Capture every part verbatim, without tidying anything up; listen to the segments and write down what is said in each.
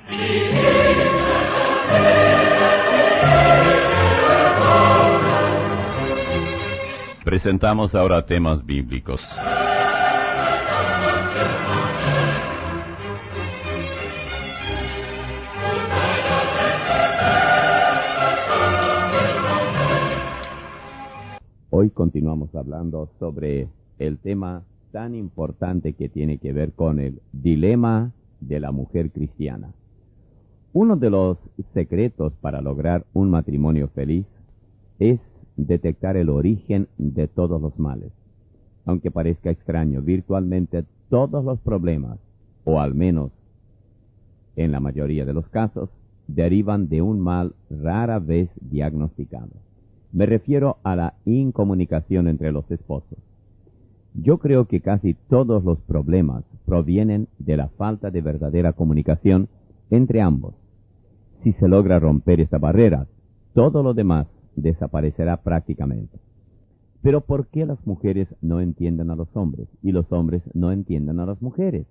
Presentamos ahora temas bíblicos. Hoy continuamos hablando sobre el tema tan importante que tiene que ver con el dilema de la mujer cristiana. Uno de los secretos para lograr un matrimonio feliz es detectar el origen de todos los males. Aunque parezca extraño, virtualmente todos los problemas, o al menos en la mayoría de los casos, derivan de un mal rara vez diagnosticado. Me refiero a la incomunicación entre los esposos. Yo creo que casi todos los problemas provienen de la falta de verdadera comunicación entre ambos. Si se logra romper esta barrera, todo lo demás desaparecerá prácticamente. Pero ¿por qué las mujeres no entienden a los hombres y los hombres no entienden a las mujeres?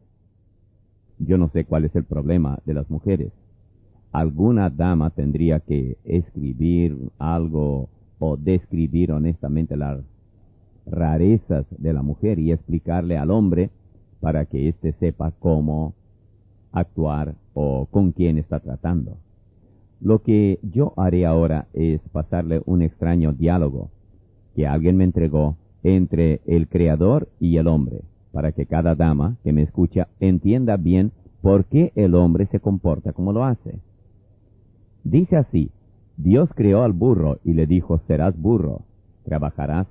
Yo no sé cuál es el problema de las mujeres. Alguna dama tendría que escribir algo o describir honestamente las rarezas de la mujer y explicarle al hombre para que éste sepa cómo actuar o con quién está tratando. Lo que yo haré ahora es pasarle un extraño diálogo que alguien me entregó entre el Creador y el hombre, para que cada dama que me escucha entienda bien por qué el hombre se comporta como lo hace. Dice así: Dios creó al burro y le dijo: serás burro, trabajarás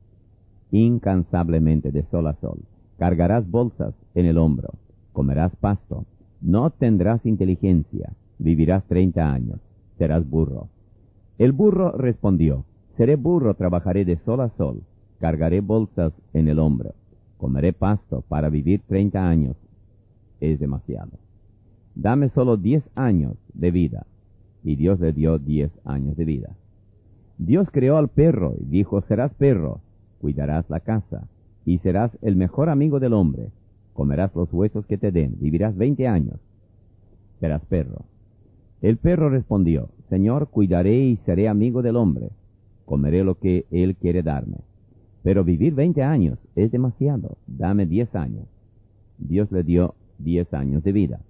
incansablemente de sol a sol, cargarás bolsas en el hombro, comerás pasto, no tendrás inteligencia, vivirás treinta años, serás burro. El burro respondió: seré burro, trabajaré de sol a sol, cargaré bolsas en el hombro, comeré pasto, para vivir treinta años es demasiado. Dame solo diez años de vida. Y Dios le dio diez años de vida. Dios creó al perro y dijo: serás perro, cuidarás la casa, y serás el mejor amigo del hombre, comerás los huesos que te den, vivirás veinte años, serás perro. El perro respondió: Señor, cuidaré y seré amigo del hombre, comeré lo que él quiere darme, pero vivir veinte años es demasiado, dame diez años. Dios le dio diez años de vida.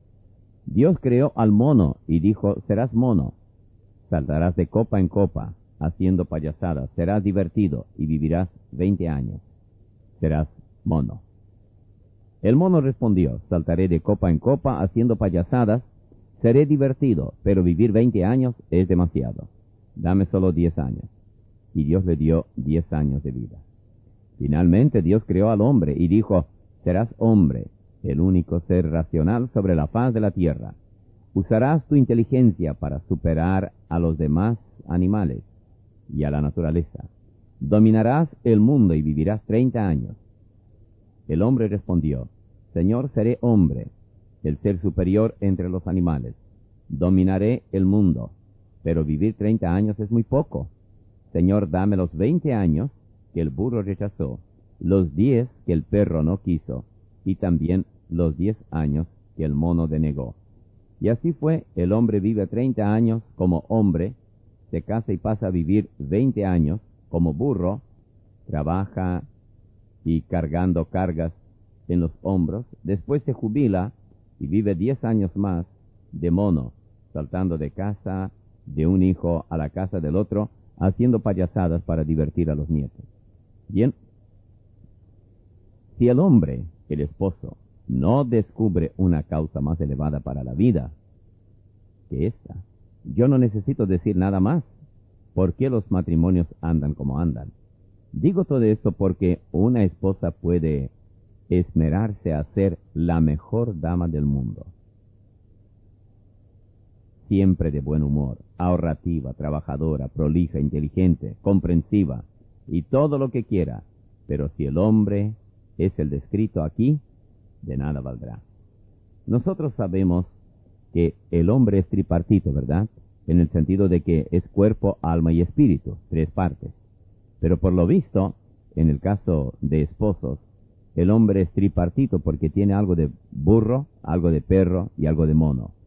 Dios creó al mono y dijo: serás mono, saltarás de copa en copa, haciendo payasadas, serás divertido y vivirás veinte años, serás mono. El mono respondió: saltaré de copa en copa, haciendo payasadas, seré divertido, pero vivir veinte años es demasiado, dame solo diez años. Y Dios le dio diez años de vida. Finalmente Dios creó al hombre y dijo: serás hombre, el único ser racional sobre la faz de la tierra. Usarás tu inteligencia para superar a los demás animales y a la naturaleza. Dominarás el mundo y vivirás treinta años. El hombre respondió: Señor, seré hombre, el ser superior entre los animales. Dominaré el mundo, pero vivir treinta años es muy poco. Señor, dame los veinte años que el burro rechazó, los diez que el perro no quiso, y también los diez años que el mono denegó. Y así fue, el hombre vive treinta años como hombre, se casa y pasa a vivir veinte años como burro, trabaja y cargando cargas en los hombros, después se jubila y vive diez años más de mono, saltando de casa de un hijo a la casa del otro, haciendo payasadas para divertir a los nietos. Bien, si el hombre, el esposo, no descubre una causa más elevada para la vida que esta, yo no necesito decir nada más. ¿Por qué los matrimonios andan como andan? Digo todo esto porque una esposa puede esmerarse a ser la mejor dama del mundo, siempre de buen humor, ahorrativa, trabajadora, prolija, inteligente, comprensiva y todo lo que quiera, pero si el hombre es el descrito aquí, de nada valdrá. Nosotros sabemos que el hombre es tripartito, ¿verdad? En el sentido de que es cuerpo, alma y espíritu, tres partes. Pero por lo visto, en el caso de esposos, el hombre es tripartito porque tiene algo de burro, algo de perro y algo de mono.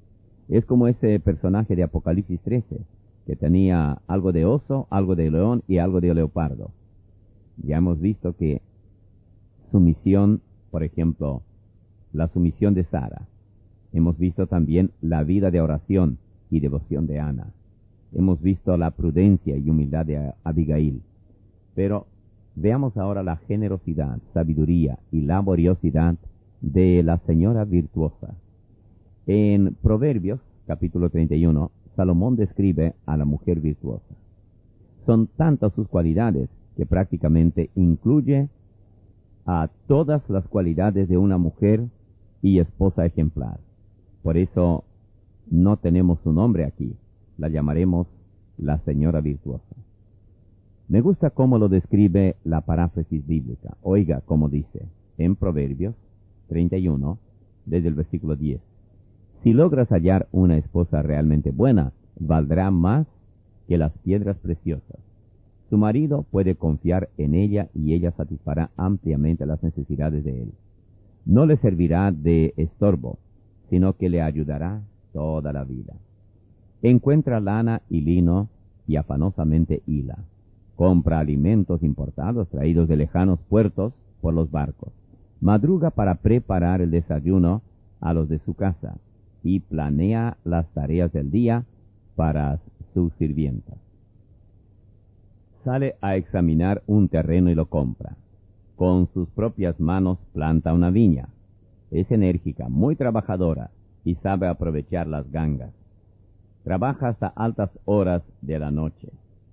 Es como ese personaje de Apocalipsis trece, que tenía algo de oso, algo de león y algo de leopardo. Ya hemos visto que sumisión, por ejemplo, la sumisión de Sara. Hemos visto también la vida de oración y devoción de Ana. Hemos visto la prudencia y humildad de Abigail. Pero veamos ahora la generosidad, sabiduría y laboriosidad de la señora virtuosa. En Proverbios, capítulo treinta y uno, Salomón describe a la mujer virtuosa. Son tantas sus cualidades que prácticamente incluye a todas las cualidades de una mujer y esposa ejemplar. Por eso no tenemos su nombre aquí. La llamaremos la señora virtuosa. Me gusta cómo lo describe la paráfrasis bíblica. Oiga cómo dice en Proverbios treinta y uno, desde el versículo diez. Si logras hallar una esposa realmente buena, valdrá más que las piedras preciosas. Su marido puede confiar en ella y ella satisfará ampliamente las necesidades de él. No le servirá de estorbo, sino que le ayudará toda la vida. Encuentra lana y lino y afanosamente hila. Compra alimentos importados traídos de lejanos puertos por los barcos. Madruga para preparar el desayuno a los de su casa y planea las tareas del día para sus sirvientas. Sale a examinar un terreno y lo compra. Con sus propias manos planta una viña. Es enérgica, muy trabajadora y sabe aprovechar las gangas. Trabaja hasta altas horas de la noche.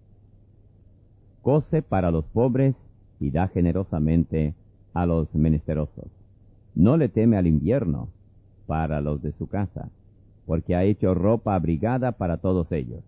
Cose para los pobres y da generosamente a los menesterosos. No le teme al invierno para los de su casa, porque ha hecho ropa abrigada para todos ellos.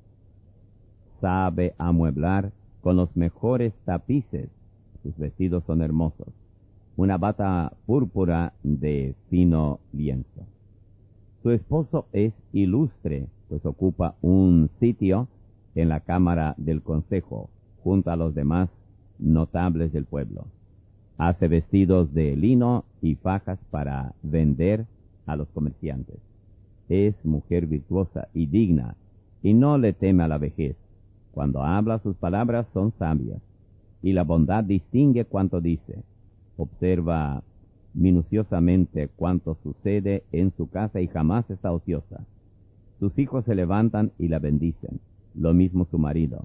Sabe amueblar con los mejores tapices. Sus vestidos son hermosos. Una bata púrpura de fino lienzo. Su esposo es ilustre, pues ocupa un sitio en la cámara del consejo, junto a los demás notables del pueblo. Hace vestidos de lino y fajas para vender a los comerciantes. Es mujer virtuosa y digna, y no le teme a la vejez. Cuando habla, sus palabras son sabias, y la bondad distingue cuanto dice. Observa minuciosamente cuanto sucede en su casa y jamás está ociosa. Sus hijos se levantan y la bendicen, lo mismo su marido.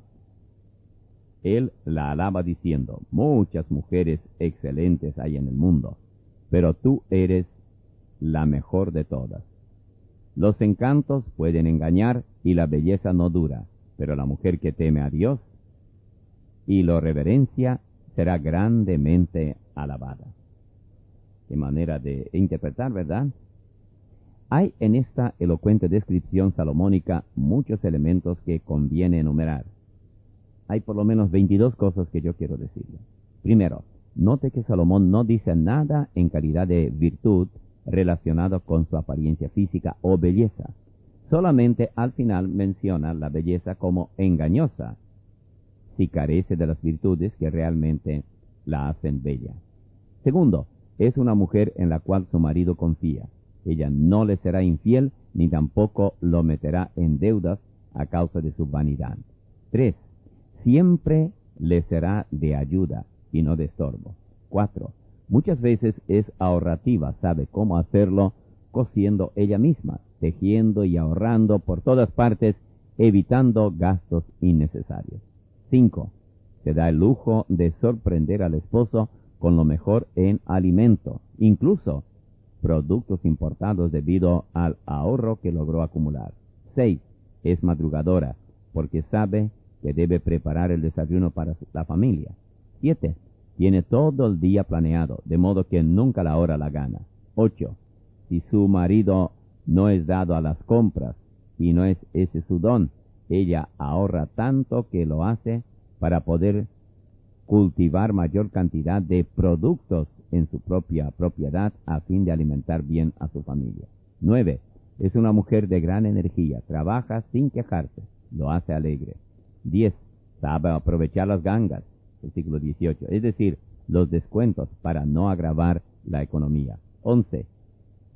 Él la alaba diciendo, muchas mujeres excelentes hay en el mundo, pero tú eres la mejor de todas. Los encantos pueden engañar y la belleza no dura, pero la mujer que teme a Dios y lo reverencia será grandemente alabada. Qué manera de interpretar, ¿verdad? Hay en esta elocuente descripción salomónica muchos elementos que conviene enumerar. Hay por lo menos veintidós cosas que yo quiero decirle. Primero, note que Salomón no dice nada en calidad de virtud relacionado con su apariencia física o belleza. Solamente al final menciona la belleza como engañosa, si carece de las virtudes que realmente la hacen bella. Segundo, es una mujer en la cual su marido confía. Ella no le será infiel, ni tampoco lo meterá en deudas a causa de su vanidad. Tres, siempre le será de ayuda y no de estorbo. Cuatro, muchas veces es ahorrativa, sabe cómo hacerlo cosiendo ella misma, tejiendo y ahorrando por todas partes, evitando gastos innecesarios. Cinco, se da el lujo de sorprender al esposo con lo mejor en alimento, incluso productos importados debido al ahorro que logró acumular. Seis, es madrugadora, porque sabe que debe preparar el desayuno para la familia. Siete, tiene todo el día planeado, de modo que nunca la hora la gana. Ocho, si su marido no es dado a las compras, y no es ese su don, ella ahorra tanto que lo hace para poder cultivar mayor cantidad de productos en su propia propiedad a fin de alimentar bien a su familia. Nueve, es una mujer de gran energía, trabaja sin quejarse, lo hace alegre. Diez, sabe aprovechar las gangas, versículo dieciocho, es decir, los descuentos para no agravar la economía. Once,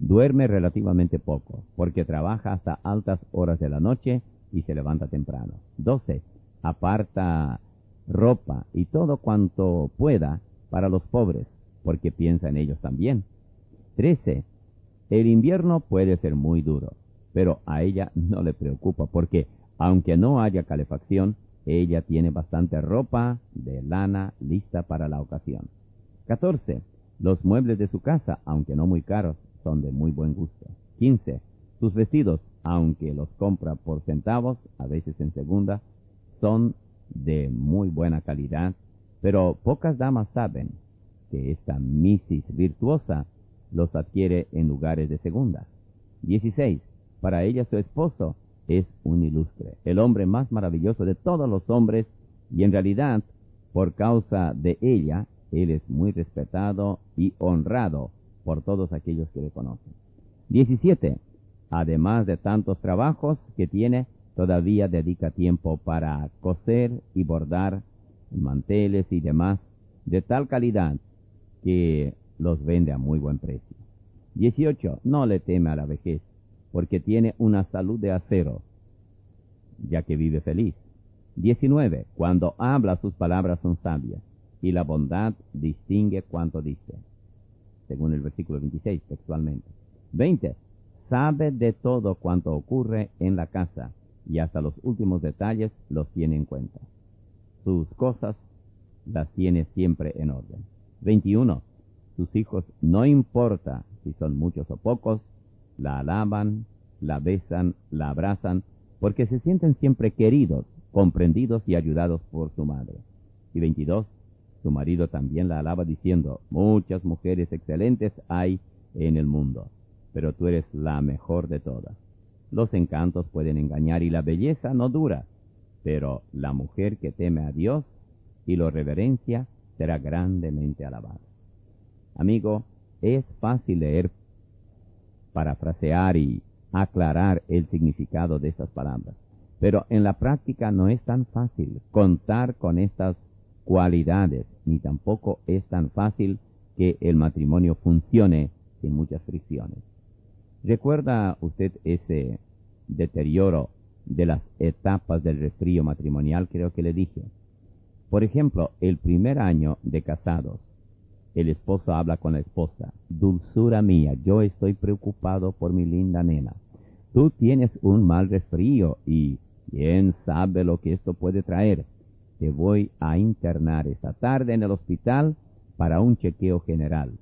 Duerme relativamente poco, porque trabaja hasta altas horas de la noche y se levanta temprano. doce. Aparta ropa y todo cuanto pueda para los pobres, porque piensa en ellos también. trece. El invierno puede ser muy duro, pero a ella no le preocupa, porque aunque no haya calefacción, ella tiene bastante ropa de lana lista para la ocasión. catorce. Los muebles de su casa, aunque no muy caros, son de muy buen gusto. quince. Sus vestidos, aunque los compra por centavos, a veces en segunda, son de muy buena calidad, pero pocas damas saben que esta misis virtuosa los adquiere en lugares de segunda. dieciséis. Para ella su esposo es un ilustre, el hombre más maravilloso de todos los hombres, y en realidad, por causa de ella, él es muy respetado y honrado por todos aquellos que le conocen. diecisiete. Además de tantos trabajos que tiene, todavía dedica tiempo para coser y bordar manteles y demás, de tal calidad que los vende a muy buen precio. dieciocho. No le teme a la vejez, porque tiene una salud de acero, ya que vive feliz. diecinueve. Cuando habla, sus palabras son sabias, y la bondad distingue cuanto dice, según el versículo veintiséis textualmente. veinte. Sabe de todo cuanto ocurre en la casa, y hasta los últimos detalles los tiene en cuenta. Sus cosas las tiene siempre en orden. veintiuno. Sus hijos, no importa si son muchos o pocos, la alaban, la besan, la abrazan, porque se sienten siempre queridos, comprendidos y ayudados por su madre. Y veintidós. Su marido también la alaba diciendo, muchas mujeres excelentes hay en el mundo, pero tú eres la mejor de todas. Los encantos pueden engañar y la belleza no dura, pero la mujer que teme a Dios y lo reverencia será grandemente alabada. Amigo, es fácil leer, parafrasear y aclarar el significado de estas palabras, pero en la práctica no es tan fácil contar con estas cualidades, ni tampoco es tan fácil que el matrimonio funcione sin muchas fricciones. ¿Recuerda usted ese deterioro de las etapas del resfrío matrimonial? Creo que le dije. Por ejemplo, el primer año de casados, el esposo habla con la esposa, dulzura mía, yo estoy preocupado por mi linda nena. Tú tienes un mal resfrío y quién sabe lo que esto puede traer. Te voy a internar esta tarde en el hospital para un chequeo general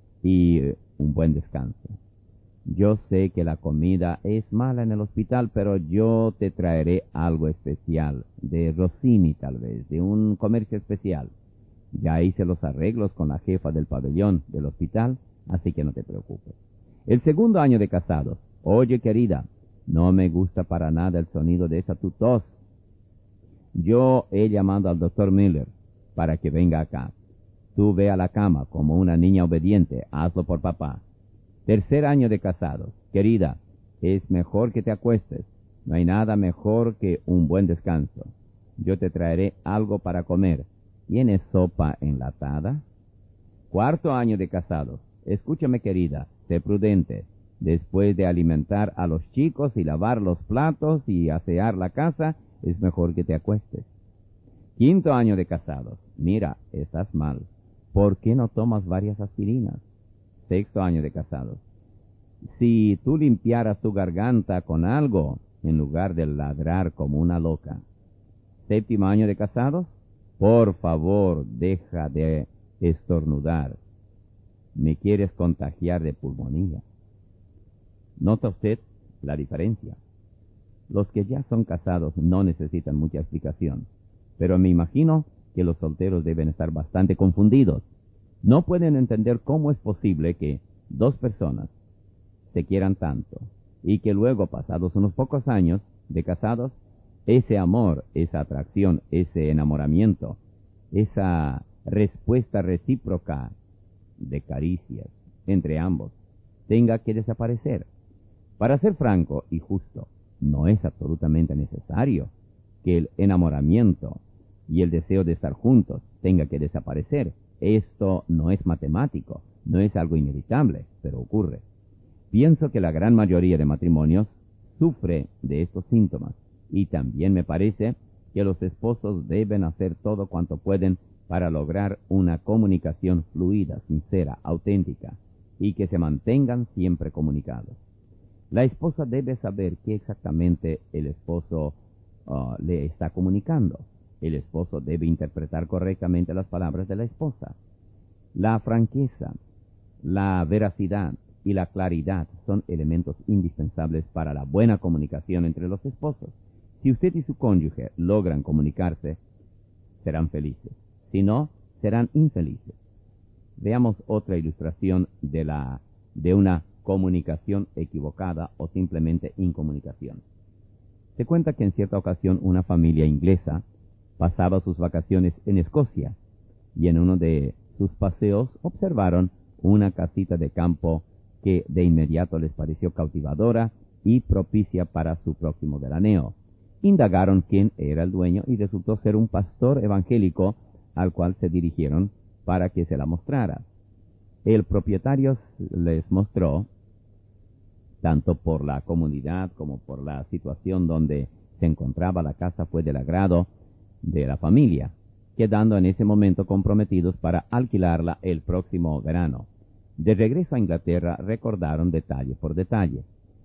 y un buen descanso. Yo sé que la comida es mala en el hospital, pero yo te traeré algo especial, de Rossini tal vez, de un comercio especial. Ya hice los arreglos con la jefa del pabellón del hospital, así que no te preocupes. El segundo año de casados, oye querida, no me gusta para nada el sonido de esa tu tos. Yo he llamado al doctor Miller para que venga acá. Tú ve a la cama como una niña obediente, hazlo por papá. Tercer año de casados. Querida, es mejor que te acuestes. No hay nada mejor que un buen descanso. Yo te traeré algo para comer. ¿Tienes sopa enlatada? Cuarto año de casados. Escúchame, querida, sé prudente. Después de alimentar a los chicos y lavar los platos y asear la casa, es mejor que te acuestes. Quinto año de casados. Mira, estás mal. ¿Por qué no tomas varias aspirinas? Sexto año de casados. Si tú limpiaras tu garganta con algo, en lugar de ladrar como una loca. Séptimo año de casados. Por favor, deja de estornudar. Me quieres contagiar de pulmonía. ¿Nota usted la diferencia? Los que ya son casados no necesitan mucha explicación, pero me imagino que los solteros deben estar bastante confundidos. No pueden entender cómo es posible que dos personas se quieran tanto y que luego, pasados unos pocos años de casados, ese amor, esa atracción, ese enamoramiento, esa respuesta recíproca de caricias entre ambos, tenga que desaparecer. Para ser franco y justo, no es absolutamente necesario que el enamoramiento y el deseo de estar juntos tenga que desaparecer. Esto no es matemático, no es algo inevitable, pero ocurre. Pienso que la gran mayoría de matrimonios sufre de estos síntomas, y también me parece que los esposos deben hacer todo cuanto pueden para lograr una comunicación fluida, sincera, auténtica, y que se mantengan siempre comunicados. La esposa debe saber qué exactamente el esposo uh, le está comunicando. El esposo debe interpretar correctamente las palabras de la esposa. La franqueza, la veracidad y la claridad son elementos indispensables para la buena comunicación entre los esposos. Si usted y su cónyuge logran comunicarse, serán felices. Si no, serán infelices. Veamos otra ilustración de, la, de una comunicación equivocada o simplemente incomunicación. Se cuenta que en cierta ocasión una familia inglesa pasaba sus vacaciones en Escocia y en uno de sus paseos observaron una casita de campo que de inmediato les pareció cautivadora y propicia para su próximo veraneo. Indagaron quién era el dueño y resultó ser un pastor evangélico al cual se dirigieron para que se la mostrara. El propietario les mostró, tanto por la comunidad como por la situación donde se encontraba la casa, fue del agrado de la familia, quedando en ese momento comprometidos para alquilarla el próximo verano. De regreso a Inglaterra recordaron detalle por detalle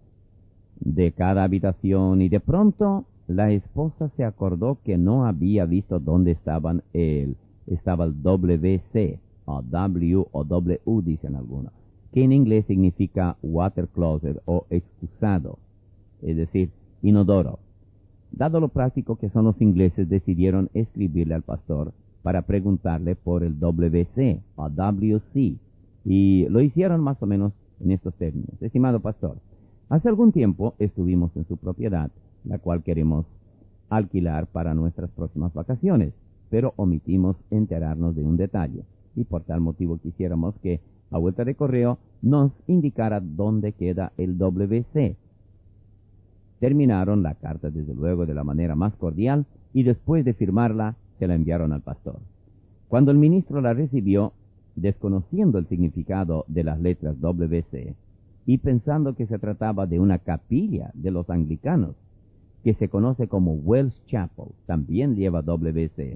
de cada habitación y de pronto la esposa se acordó que no había visto dónde estaban el, estaba el W C, o W o W dicen algunos, que en inglés significa water closet o excusado, es decir, inodoro. Dado lo práctico que son los ingleses, decidieron escribirle al pastor para preguntarle por el W C o W C, y lo hicieron más o menos en estos términos. Estimado pastor, hace algún tiempo estuvimos en su propiedad, la cual queremos alquilar para nuestras próximas vacaciones, pero omitimos enterarnos de un detalle, y por tal motivo quisiéramos que, a vuelta de correo, nos indicara dónde queda el W C. Terminaron la carta desde luego de la manera más cordial, y después de firmarla, se la enviaron al pastor. Cuando el ministro la recibió, desconociendo el significado de las letras W C, y pensando que se trataba de una capilla de los anglicanos, que se conoce como Wells Chapel, también lleva W C,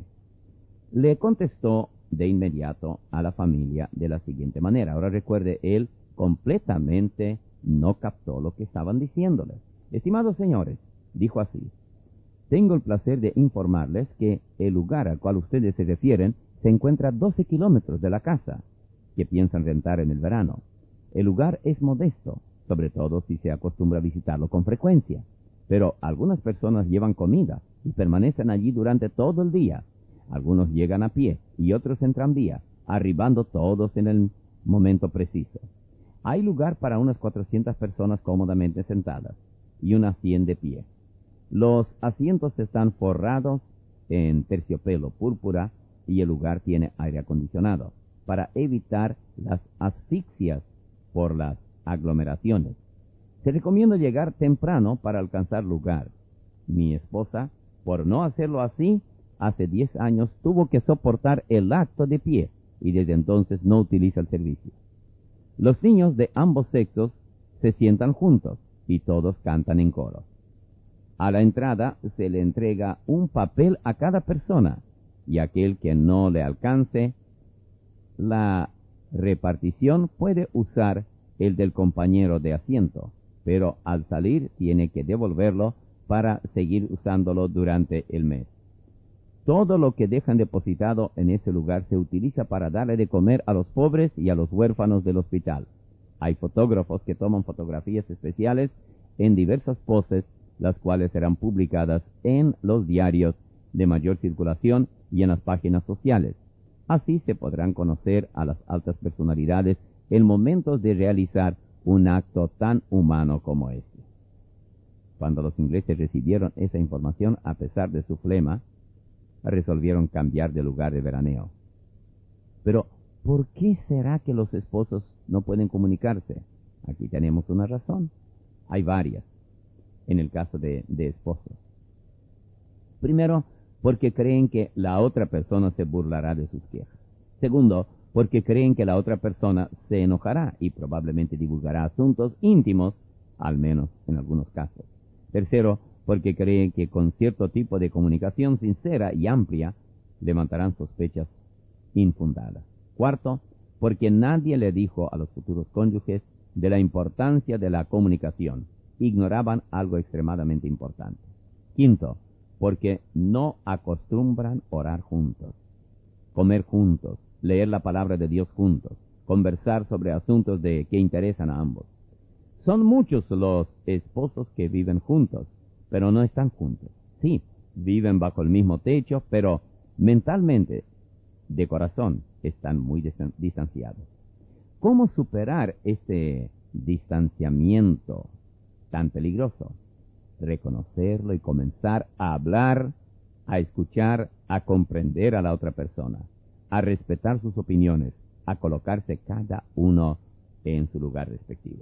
le contestó de inmediato a la familia de la siguiente manera. Ahora recuerde, él completamente no captó lo que estaban diciéndole. Estimados señores, dijo así: tengo el placer de informarles que el lugar al cual ustedes se refieren se encuentra a doce kilómetros de la casa que piensan rentar en el verano. El lugar es modesto, sobre todo si se acostumbra a visitarlo con frecuencia, pero algunas personas llevan comida y permanecen allí durante todo el día. Algunos llegan a pie y otros en tranvía, arribando todos en el momento preciso. Hay lugar para unas cuatrocientas personas cómodamente sentadas y unas cien de pie. Los asientos están forrados en terciopelo púrpura y el lugar tiene aire acondicionado para evitar las asfixias por las aglomeraciones. Se recomienda llegar temprano para alcanzar lugar. Mi esposa, por no hacerlo así, hace diez años tuvo que soportar el acto de pie y desde entonces no utiliza el servicio. Los niños de ambos sexos se sientan juntos y todos cantan en coro. A la entrada se le entrega un papel a cada persona y aquel que no le alcance la repartición puede usar el del compañero de asiento, pero al salir tiene que devolverlo para seguir usándolo durante el mes. Todo lo que dejan depositado en ese lugar se utiliza para darle de comer a los pobres y a los huérfanos del hospital. Hay fotógrafos que toman fotografías especiales en diversas poses, las cuales serán publicadas en los diarios de mayor circulación y en las páginas sociales. Así se podrán conocer a las altas personalidades en momentos de realizar un acto tan humano como este. Cuando los ingleses recibieron esa información, a pesar de su flema, resolvieron cambiar de lugar de veraneo. Pero, ¿por qué será que los esposos no pueden comunicarse? Aquí tenemos una razón. Hay varias, en el caso de, de esposos. Primero, porque creen que la otra persona se burlará de sus quejas. Segundo, porque creen que la otra persona se enojará y probablemente divulgará asuntos íntimos, al menos en algunos casos. Tercero, porque creen que con cierto tipo de comunicación sincera y amplia levantarán sospechas infundadas. Cuarto, porque nadie le dijo a los futuros cónyuges de la importancia de la comunicación. Ignoraban algo extremadamente importante. Quinto, porque no acostumbran orar juntos, comer juntos, leer la palabra de Dios juntos, conversar sobre asuntos de que interesan a ambos. Son muchos los esposos que viven juntos, pero no están juntos. Sí, viven bajo el mismo techo, pero mentalmente, de corazón, están muy distanciados. ¿Cómo superar este distanciamiento tan peligroso? Reconocerlo y comenzar a hablar, a escuchar, a comprender a la otra persona, a respetar sus opiniones, a colocarse cada uno en su lugar respectivo.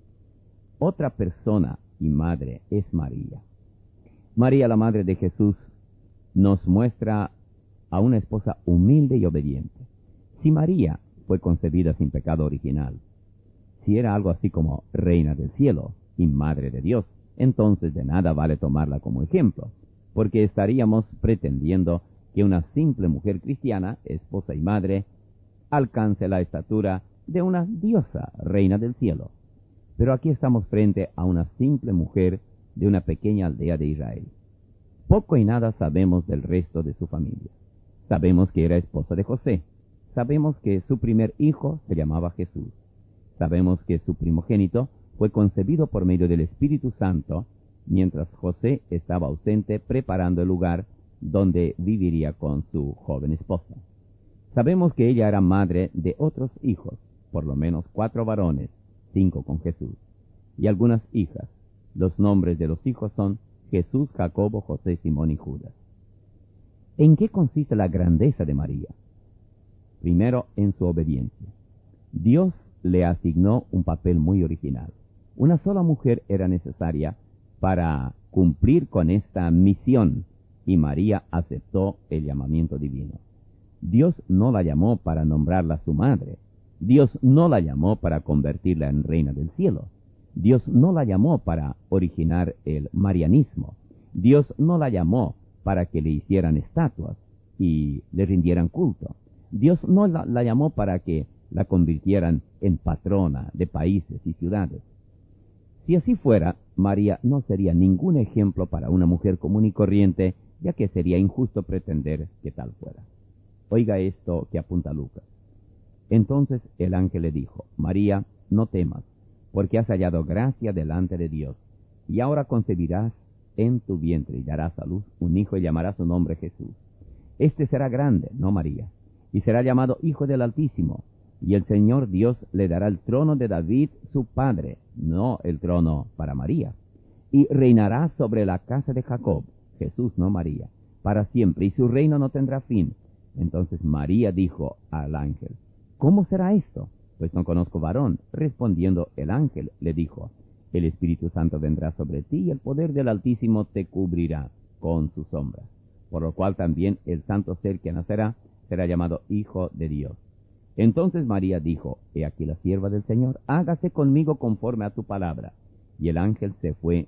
Otra persona y madre es María. María, la madre de Jesús, nos muestra a una esposa humilde y obediente. Si María fue concebida sin pecado original, si era algo así como reina del cielo y madre de Dios, entonces de nada vale tomarla como ejemplo, porque estaríamos pretendiendo que una simple mujer cristiana, esposa y madre, alcance la estatura de una diosa reina del cielo. Pero aquí estamos frente a una simple mujer de una pequeña aldea de Israel. Poco y nada sabemos del resto de su familia. Sabemos que era esposa de José. Sabemos que su primer hijo se llamaba Jesús. Sabemos que su primogénito fue concebido por medio del Espíritu Santo, mientras José estaba ausente preparando el lugar donde viviría con su joven esposa. Sabemos que ella era madre de otros hijos, por lo menos cuatro varones, cinco con Jesús, y algunas hijas. Los nombres de los hijos son Jesús, Jacobo, José, Simón y Judas. ¿En qué consiste la grandeza de María? Primero, en su obediencia. Dios le asignó un papel muy original. Una sola mujer era necesaria para cumplir con esta misión, y María aceptó el llamamiento divino. Dios no la llamó para nombrarla su madre. Dios no la llamó para convertirla en reina del cielo. Dios no la llamó para originar el marianismo. Dios no la llamó para que le hicieran estatuas y le rindieran culto. Dios no la, la llamó para que la convirtieran en patrona de países y ciudades. Si así fuera, María no sería ningún ejemplo para una mujer común y corriente, ya que sería injusto pretender que tal fuera. Oiga esto que apunta Lucas. Entonces el ángel le dijo: María, no temas, porque has hallado gracia delante de Dios, y ahora concebirás en tu vientre y darás a luz un hijo y llamarás su nombre Jesús. Este será grande, no María, y será llamado Hijo del Altísimo, y el Señor Dios le dará el trono de David su padre, no el trono para María, y reinará sobre la casa de Jacob, Jesús, no María, para siempre, y su reino no tendrá fin. Entonces María dijo al ángel: ¿Cómo será esto? Pues no conozco varón. Respondiendo el ángel le dijo: El Espíritu Santo vendrá sobre ti, y el poder del Altísimo te cubrirá con su sombra, por lo cual también el santo ser que nacerá será llamado Hijo de Dios. Entonces María dijo: He aquí la sierva del Señor, hágase conmigo conforme a tu palabra. Y el ángel se fue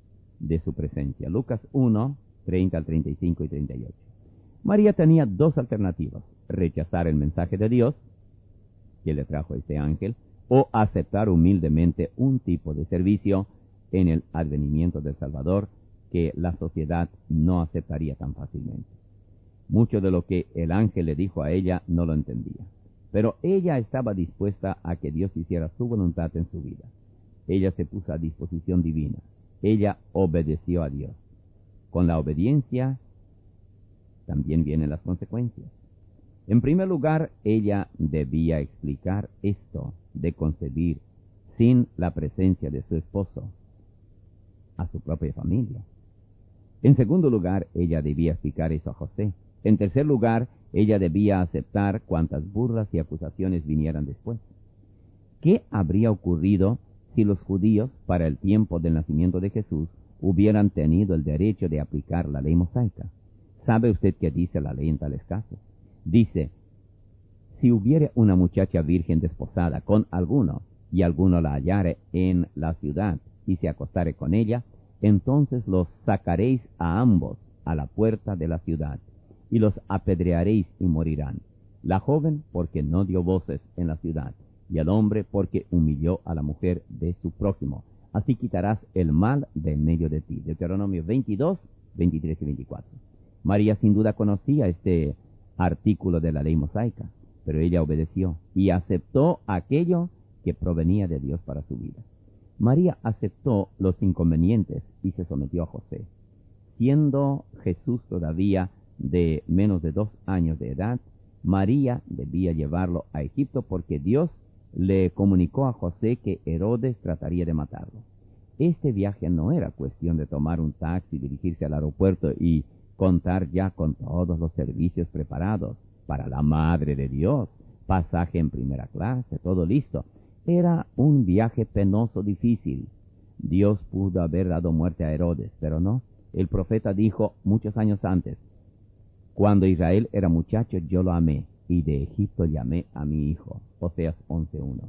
de su presencia. Lucas uno, treinta al treinta y cinco y treinta y ocho. María tenía dos alternativas: rechazar el mensaje de Dios que le trajo este ángel, o aceptar humildemente un tipo de servicio en el advenimiento del Salvador que la sociedad no aceptaría tan fácilmente. Mucho de lo que el ángel le dijo a ella no lo entendía, pero ella estaba dispuesta a que Dios hiciera su voluntad en su vida. Ella se puso a disposición divina. Ella obedeció a Dios. Con la obediencia también vienen las consecuencias. En primer lugar, ella debía explicar esto de concebir sin la presencia de su esposo a su propia familia. En segundo lugar, ella debía explicar eso a José. En tercer lugar, ella debía aceptar cuantas burlas y acusaciones vinieran después. ¿Qué habría ocurrido si los judíos, para el tiempo del nacimiento de Jesús, hubieran tenido el derecho de aplicar la ley mosaica? ¿Sabe usted qué dice la ley en tales casos? Dice: Si hubiere una muchacha virgen desposada con alguno, y alguno la hallare en la ciudad, y se acostare con ella, entonces los sacaréis a ambos a la puerta de la ciudad, y los apedrearéis y morirán. La joven porque no dio voces en la ciudad, y el hombre porque humilló a la mujer de su prójimo. Así quitarás el mal de en medio de ti. Deuteronomio veintidós, veintitrés y veinticuatro. María sin duda conocía este artículo de la ley mosaica, pero ella obedeció y aceptó aquello que provenía de Dios para su vida. María aceptó los inconvenientes y se sometió a José. Siendo Jesús todavía de menos de dos años de edad, María debía llevarlo a Egipto porque Dios le comunicó a José que Herodes trataría de matarlo. Este viaje no era cuestión de tomar un taxi, dirigirse al aeropuerto y contar ya con todos los servicios preparados para la Madre de Dios, pasaje en primera clase, todo listo. Era un viaje penoso, difícil. Dios pudo haber dado muerte a Herodes, pero no. El profeta dijo muchos años antes: cuando Israel era muchacho, yo lo amé, y de Egipto llamé a mi hijo. Oseas once uno.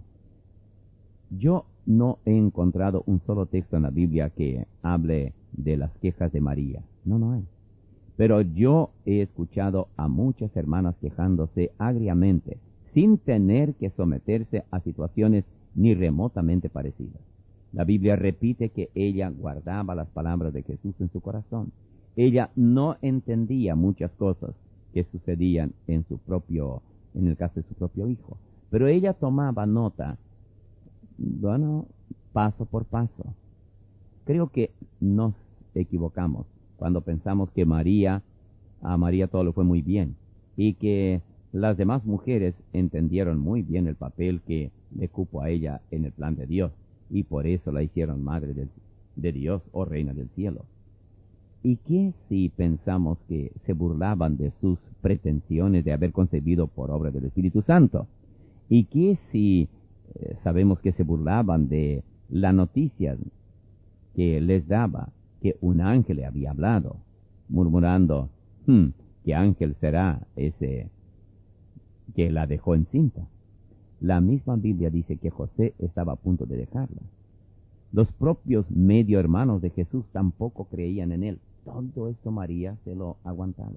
Yo no he encontrado un solo texto en la Biblia que hable de las quejas de María. No, no hay. Pero yo he escuchado a muchas hermanas quejándose agriamente, sin tener que someterse a situaciones ni remotamente parecidas. La Biblia repite que ella guardaba las palabras de Jesús en su corazón. Ella no entendía muchas cosas que sucedían en su propio, en el caso de su propio hijo, pero ella tomaba nota, bueno, paso por paso. Creo que nos equivocamos cuando pensamos que María, a María todo le fue muy bien, y que las demás mujeres entendieron muy bien el papel que le cupo a ella en el plan de Dios, y por eso la hicieron madre de, de Dios o reina del cielo. ¿Y qué si pensamos que se burlaban de sus pretensiones de haber concebido por obra del Espíritu Santo? ¿Y qué si eh, sabemos que se burlaban de la noticia que les daba que un ángel le había hablado, murmurando, hmm, ¿qué ángel será ese que la dejó encinta? La misma Biblia dice que José estaba a punto de dejarla. Los propios medio hermanos de Jesús tampoco creían en él. Todo esto María se lo aguantaba.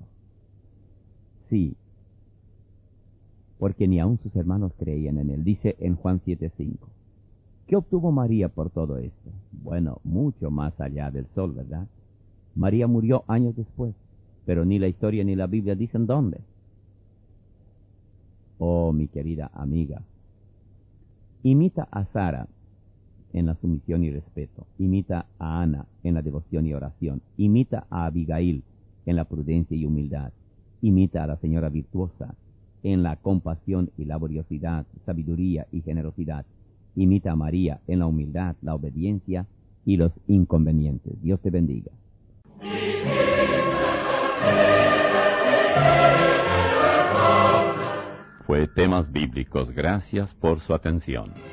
Sí, porque ni aun sus hermanos creían en él. Dice en Juan siete cinco. ¿Qué obtuvo María por todo esto? Bueno, mucho más allá del sol, ¿verdad? María murió años después, pero ni la historia ni la Biblia dicen dónde. Oh, mi querida amiga, imita a Sara en la sumisión y respeto. Imita a Ana en la devoción y oración. Imita a Abigail en la prudencia y humildad. Imita a la señora virtuosa en la compasión y laboriosidad, sabiduría y generosidad. Imita a María en la humildad, la obediencia y los inconvenientes. Dios te bendiga. Fue Temas Bíblicos. Gracias por su atención.